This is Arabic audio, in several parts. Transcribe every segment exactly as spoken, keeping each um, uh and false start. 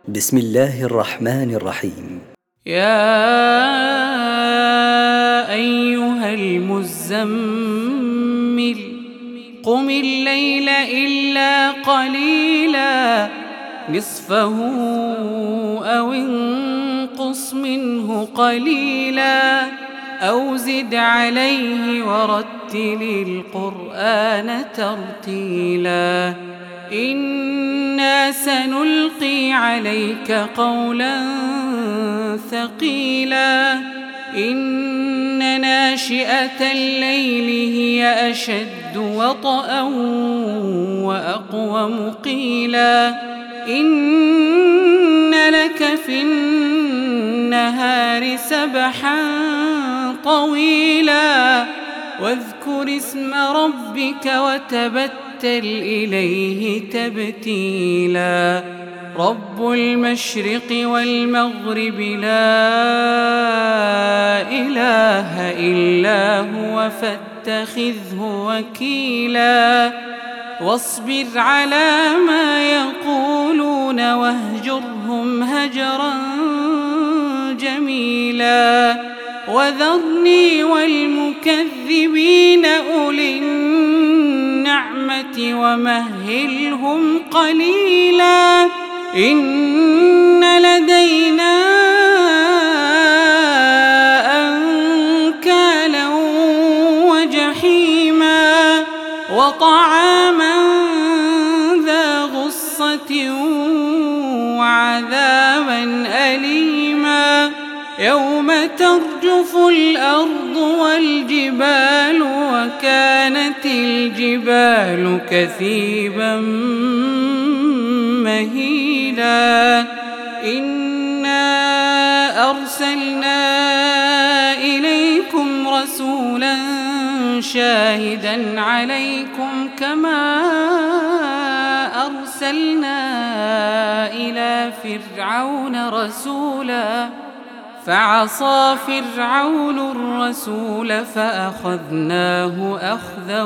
بسم الله الرحمن الرحيم. يا أيها المزمل قم الليل إلا قليلا نصفه أو انقص منه قليلا أو زد عليه ورتل القرآن ترتيلا إنا سنلقي عليك قولا ثقيلا إن ناشئة الليل هي أشد وطئا وأقوم قيلا إن لك في النهار سبحا طويلا واذكر اسم ربك وتبتل إليه تبتيلا رب المشرق والمغرب لا إله إلا هو فاتخذه وكيلا واصبر على ما يقولون واهجرهم هجرا جميلا وذرني والمكذبين أولي النعمة ومهلهم قليلا إن لدينا أنكالا وجحيما وطعاما ذا غصة وعذابا أليما يوم ترجف الأرض والجبال وكانت الجبال كثيبا مهيلا إنا أرسلنا إليكم رسولا شاهدا عليكم كما أرسلنا إلى فرعون رسولا فعصى فرعون الرسول فأخذناه أخذا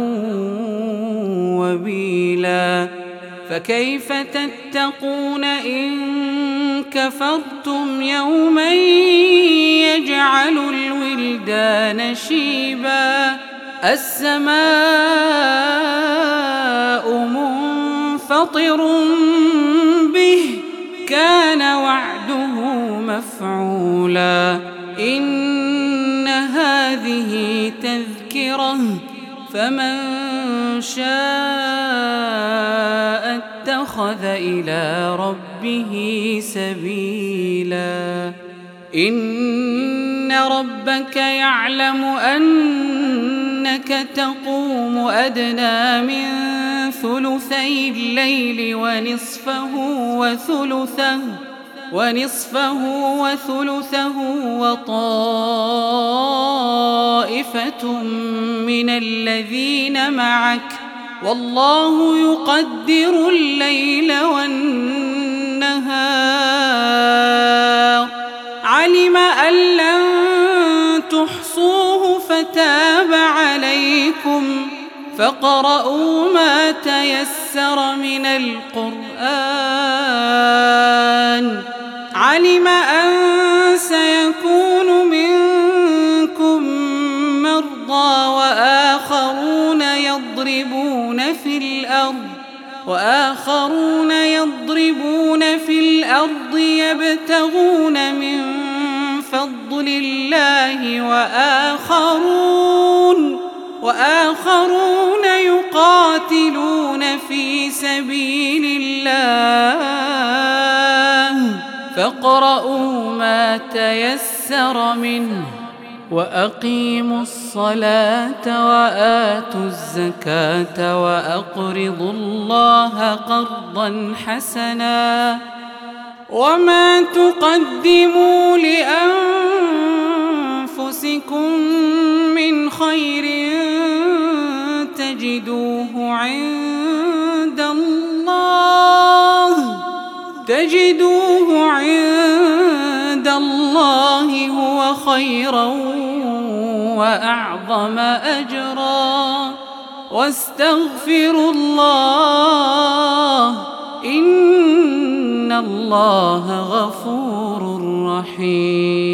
وبيلا فكيف تتقون إن كفرتم يوما يجعل الولدان شيبا السماء منفطر به كان وعده مفعولا إن هذه تذكرة فمن شاء اتخذ إلى ربه سبيلا إن ربك يعلم أنك تقوم أدنى من ثلثي الليل ونصفه وثلثه ونصفه وثلثه وطائفة من الذين معك والله يقدر الليل والنهار علم أن لن تحصوه فتاب عليكم فاقرؤوا ما تيسر من القرآن علم أن سيكون منكم مرضى وآخرون يضربون في الأرض وآخرون يضربون في الأرض يبتغون من فضل الله وآخرون وآخرون يقاتلون في سبيل الله فاقرؤوا ما تيسر منه وأقيموا الصلاة وآتوا الزكاة وأقرضوا الله قرضا حسنا وما تقدموا لأنفسكم من خير تجدوه عند الله تجدوه عند الله هو خيرا وأعظم أجرا واستغفروا الله إن الله غفور رحيم.